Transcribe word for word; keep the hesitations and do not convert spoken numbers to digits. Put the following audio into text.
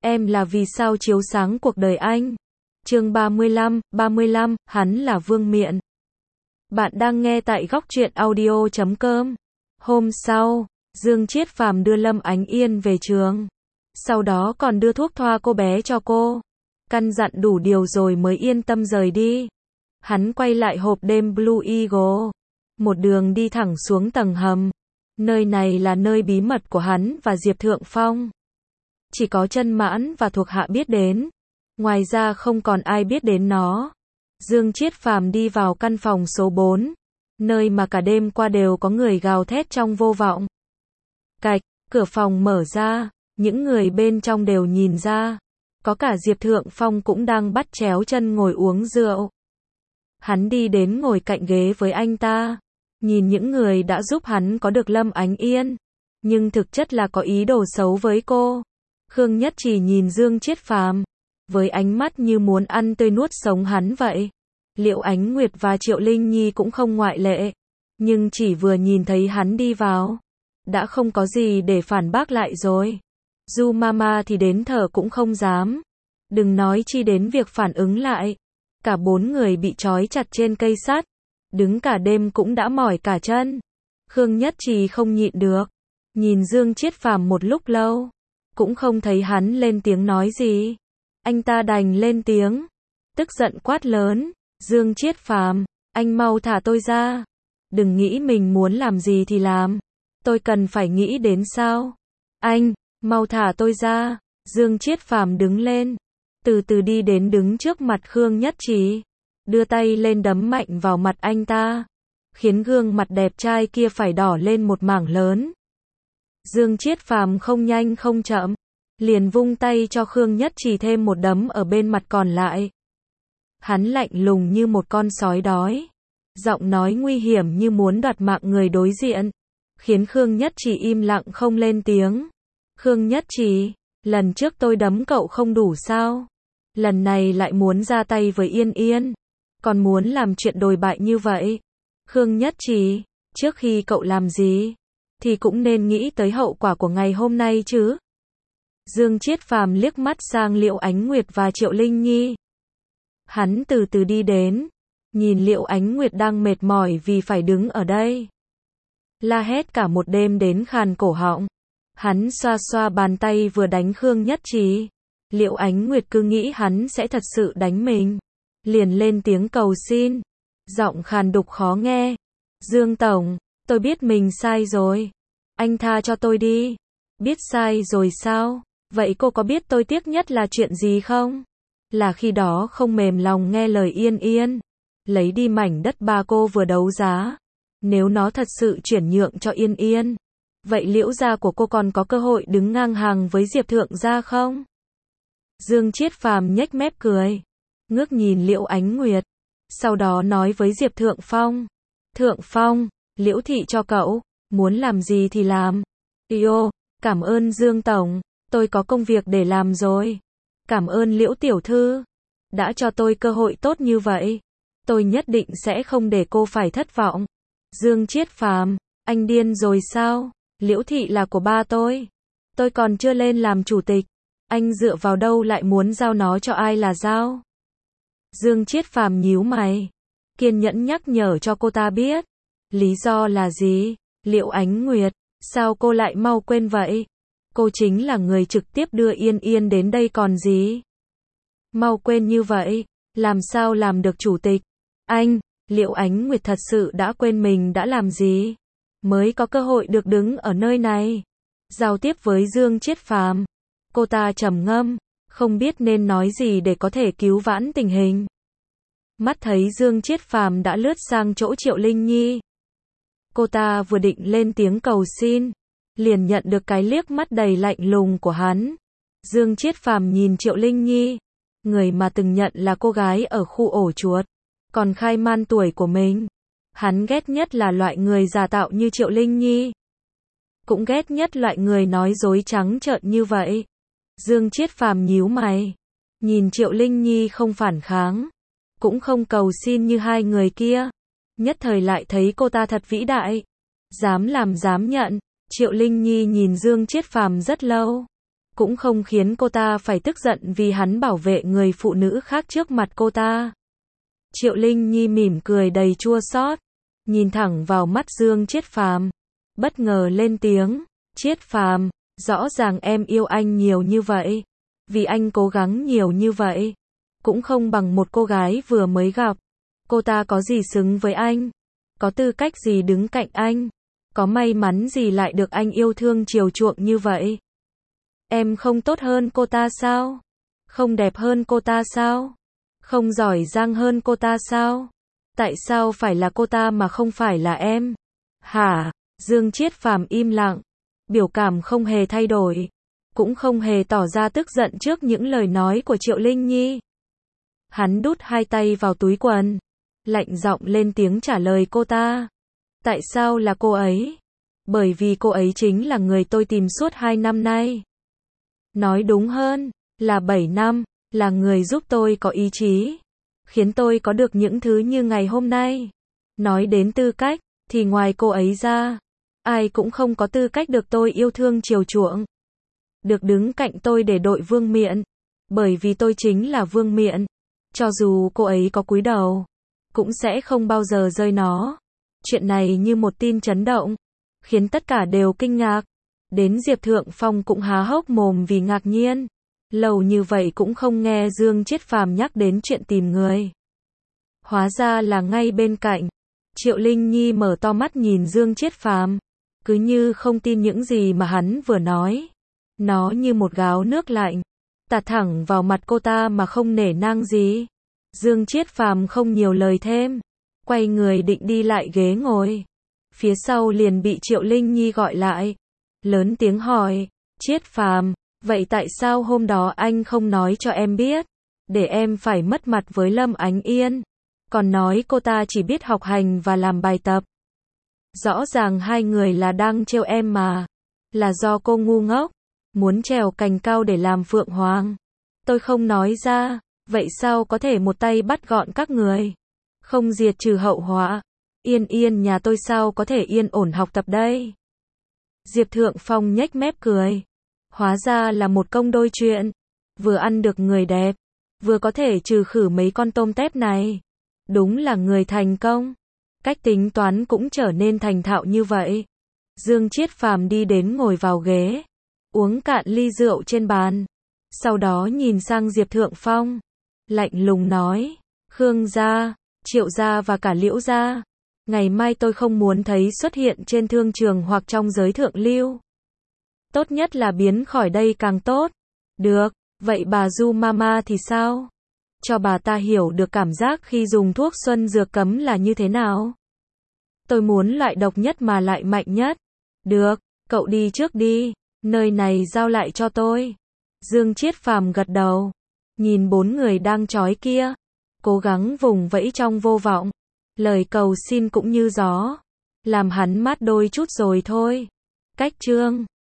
Em là vì sao chiếu sáng cuộc đời anh. Chương ba mươi lăm, ba mươi lăm, hắn là vương miện. Bạn đang nghe tại góc truyện audio chấm com. Hôm sau, Dương Chiết Phàm đưa Lâm Ánh Yên về trường. Sau đó còn đưa thuốc thoa cô bé cho cô. Căn dặn đủ điều rồi mới yên tâm rời đi. Hắn quay lại hộp đêm Blue Eagle. Một đường đi thẳng xuống tầng hầm. Nơi này là nơi bí mật của hắn và Diệp Thượng Phong. Chỉ có Chân Mãn và thuộc hạ biết đến. Ngoài ra không còn ai biết đến nó. Dương Chiết Phàm đi vào căn phòng số bốn. Nơi mà cả đêm qua đều có người gào thét trong vô vọng. Cạch, cửa phòng mở ra. Những người bên trong đều nhìn ra. Có cả Diệp Thượng Phong cũng đang bắt chéo chân ngồi uống rượu. Hắn đi đến ngồi cạnh ghế với anh ta. Nhìn những người đã giúp hắn có được Lâm Ánh Yên. Nhưng thực chất là có ý đồ xấu với cô. Khương Nhất Chỉ nhìn Dương Chiết Phàm với ánh mắt như muốn ăn tươi nuốt sống hắn vậy. Liệu Ánh Nguyệt và Triệu Linh Nhi cũng không ngoại lệ. Nhưng chỉ vừa nhìn thấy hắn đi vào, đã không có gì để phản bác lại rồi. Du Mama thì đến thở cũng không dám. Đừng nói chi đến việc phản ứng lại. Cả bốn người bị trói chặt trên cây sắt. Đứng cả đêm cũng đã mỏi cả chân. Khương Nhất Trì không nhịn được. Nhìn Dương Chiết Phàm một lúc lâu. Cũng không thấy hắn lên tiếng nói gì. Anh ta đành lên tiếng. Tức giận quát lớn. Dương Chiết Phàm, anh mau thả tôi ra. Đừng nghĩ mình muốn làm gì thì làm. Tôi cần phải nghĩ đến sao. Anh, mau thả tôi ra. Dương Chiết Phàm đứng lên. Từ từ đi đến đứng trước mặt Khương Nhất Trì. Đưa tay lên đấm mạnh vào mặt anh ta. Khiến gương mặt đẹp trai kia phải đỏ lên một mảng lớn. Dương Chiết Phàm không nhanh không chậm. Liền vung tay cho Khương Nhất Trì thêm một đấm ở bên mặt còn lại. Hắn lạnh lùng như một con sói đói. Giọng nói nguy hiểm như muốn đoạt mạng người đối diện. Khiến Khương Nhất Trì im lặng không lên tiếng. Khương Nhất Trì, lần trước tôi đấm cậu không đủ sao? Lần này lại muốn ra tay với Yên Yên. Còn muốn làm chuyện đồi bại như vậy. Khương Nhất Trì, trước khi cậu làm gì, thì cũng nên nghĩ tới hậu quả của ngày hôm nay chứ. Dương Chiết Phàm liếc mắt sang Liệu Ánh Nguyệt và Triệu Linh Nhi. Hắn từ từ đi đến. Nhìn Liệu Ánh Nguyệt đang mệt mỏi vì phải đứng ở đây. La hét cả một đêm đến khàn cổ họng. Hắn xoa xoa bàn tay vừa đánh Khương Nhất Trì. Liệu Ánh Nguyệt cứ nghĩ hắn sẽ thật sự đánh mình. Liền lên tiếng cầu xin. Giọng khàn đục khó nghe. Dương Tổng, tôi biết mình sai rồi. Anh tha cho tôi đi. Biết sai rồi sao? Vậy cô có biết tôi tiếc nhất là chuyện gì không? Là khi đó không mềm lòng nghe lời Yên Yên. Lấy đi mảnh đất ba cô vừa đấu giá. Nếu nó thật sự chuyển nhượng cho Yên Yên. Vậy Liễu gia của cô còn có cơ hội đứng ngang hàng với Diệp Thượng gia không? Dương Chiết Phàm nhếch mép cười. Ngước nhìn Liễu Ánh Nguyệt. Sau đó nói với Diệp Thượng Phong. Thượng Phong, Liễu thị cho cậu. Muốn làm gì thì làm. Yêu, cảm ơn Dương Tổng. Tôi có công việc để làm rồi. Cảm ơn Liễu tiểu thư. Đã cho tôi cơ hội tốt như vậy. Tôi nhất định sẽ không để cô phải thất vọng. Dương Chiết Phàm, anh điên rồi sao? Liễu thị là của ba tôi. Tôi còn chưa lên làm chủ tịch. Anh dựa vào đâu lại muốn giao nó cho ai là giao? Dương Chiết Phàm nhíu mày. Kiên nhẫn nhắc nhở cho cô ta biết. Lý do là gì? Liệu Ánh Nguyệt, sao cô lại mau quên vậy? Cô chính là người trực tiếp đưa Yên Yên đến đây còn gì? Mau quên như vậy, làm sao làm được chủ tịch? Anh, Liệu Ánh Nguyệt thật sự đã quên mình đã làm gì? Mới có cơ hội được đứng ở nơi này. Giao tiếp với Dương Chiết Phàm. Cô ta trầm ngâm, không biết nên nói gì để có thể cứu vãn tình hình. Mắt thấy Dương Chiết Phàm đã lướt sang chỗ Triệu Linh Nhi. Cô ta vừa định lên tiếng cầu xin, liền nhận được cái liếc mắt đầy lạnh lùng của hắn. Dương Chiết Phàm nhìn Triệu Linh Nhi, người mà từng nhận là cô gái ở khu ổ chuột, còn khai man tuổi của mình. Hắn ghét nhất là loại người giả tạo như Triệu Linh Nhi. Cũng ghét nhất loại người nói dối trắng trợn như vậy. Dương Chiết Phàm nhíu mày, nhìn Triệu Linh Nhi không phản kháng, cũng không cầu xin như hai người kia. Nhất thời lại thấy cô ta thật vĩ đại. Dám làm dám nhận. Triệu Linh Nhi nhìn Dương Chiết Phàm rất lâu. cũng không khiến cô ta phải tức giận vì hắn bảo vệ người phụ nữ khác trước mặt cô ta. Triệu Linh Nhi mỉm cười đầy chua xót, nhìn thẳng vào mắt Dương Chiết Phàm, bất ngờ lên tiếng, Chiết Phàm, rõ ràng em yêu anh nhiều như vậy, vì anh cố gắng nhiều như vậy, cũng không bằng một cô gái vừa mới gặp. Cô ta có gì xứng với anh? Có tư cách gì đứng cạnh anh? Có may mắn gì lại được anh yêu thương chiều chuộng như vậy? Em không tốt hơn cô ta sao? Không đẹp hơn cô ta sao? Không giỏi giang hơn cô ta sao? Tại sao phải là cô ta mà không phải là em? Hả? Dương Chiết Phàm im lặng, biểu cảm không hề thay đổi, cũng không hề tỏ ra tức giận trước những lời nói của Triệu Linh Nhi. Hắn đút hai tay vào túi quần, lạnh giọng lên tiếng trả lời cô ta. Tại sao là cô ấy? Bởi vì cô ấy chính là người tôi tìm suốt hai năm nay. Nói đúng hơn, là bảy năm, là người giúp tôi có ý chí, khiến tôi có được những thứ như ngày hôm nay. Nói đến tư cách, thì ngoài cô ấy ra, ai cũng không có tư cách được tôi yêu thương chiều chuộng, được đứng cạnh tôi để đội vương miện, bởi vì tôi chính là vương miện. Cho dù cô ấy có cúi đầu, cũng sẽ không bao giờ rơi nó. Chuyện này như một tin chấn động, khiến tất cả đều kinh ngạc. Đến Diệp Thượng Phong cũng há hốc mồm vì ngạc nhiên. Lâu như vậy cũng không nghe Dương Chiết Phàm nhắc đến chuyện tìm người. Hóa ra là ngay bên cạnh. Triệu Linh Nhi mở to mắt nhìn Dương Chiết Phàm, cứ như không tin những gì mà hắn vừa nói. Nó như một gáo nước lạnh, tạt thẳng vào mặt cô ta mà không nể nang gì. Dương Chiết Phàm không nhiều lời thêm, quay người định đi lại ghế ngồi. Phía sau liền bị Triệu Linh Nhi gọi lại, lớn tiếng hỏi, Chiết Phàm, vậy tại sao hôm đó anh không nói cho em biết, để em phải mất mặt với Lâm Ánh Yên, còn nói cô ta chỉ biết học hành và làm bài tập. Rõ ràng hai người là đang trêu em mà, là do cô ngu ngốc, muốn trèo cành cao để làm phượng hoàng. Tôi không nói ra, vậy sao có thể một tay bắt gọn các người, không diệt trừ hậu họa. Yên Yên nhà tôi sao có thể yên ổn học tập đây? Diệp Thượng Phong nhếch mép cười. Hóa ra là một công đôi chuyện, vừa ăn được người đẹp, vừa có thể trừ khử mấy con tôm tép này. Đúng là người thành công. Cách tính toán cũng trở nên thành thạo như vậy. Dương Chiết Phàm đi đến ngồi vào ghế, uống cạn ly rượu trên bàn, sau đó nhìn sang Diệp Thượng Phong, lạnh lùng nói, Khương gia, Triệu gia và cả Liễu gia, ngày mai tôi không muốn thấy xuất hiện trên thương trường hoặc trong giới thượng lưu. Tốt nhất là biến khỏi đây càng tốt. Được, vậy bà Du Mama thì sao? Cho bà ta hiểu được cảm giác khi dùng thuốc xuân dược cấm là như thế nào. Tôi muốn loại độc nhất mà lại mạnh nhất. Được, cậu đi trước đi, nơi này giao lại cho tôi. Dương Chiết Phàm gật đầu, nhìn bốn người đang chói kia, cố gắng vùng vẫy trong vô vọng. Lời cầu xin cũng như gió, làm hắn mát đôi chút rồi thôi. Cách chương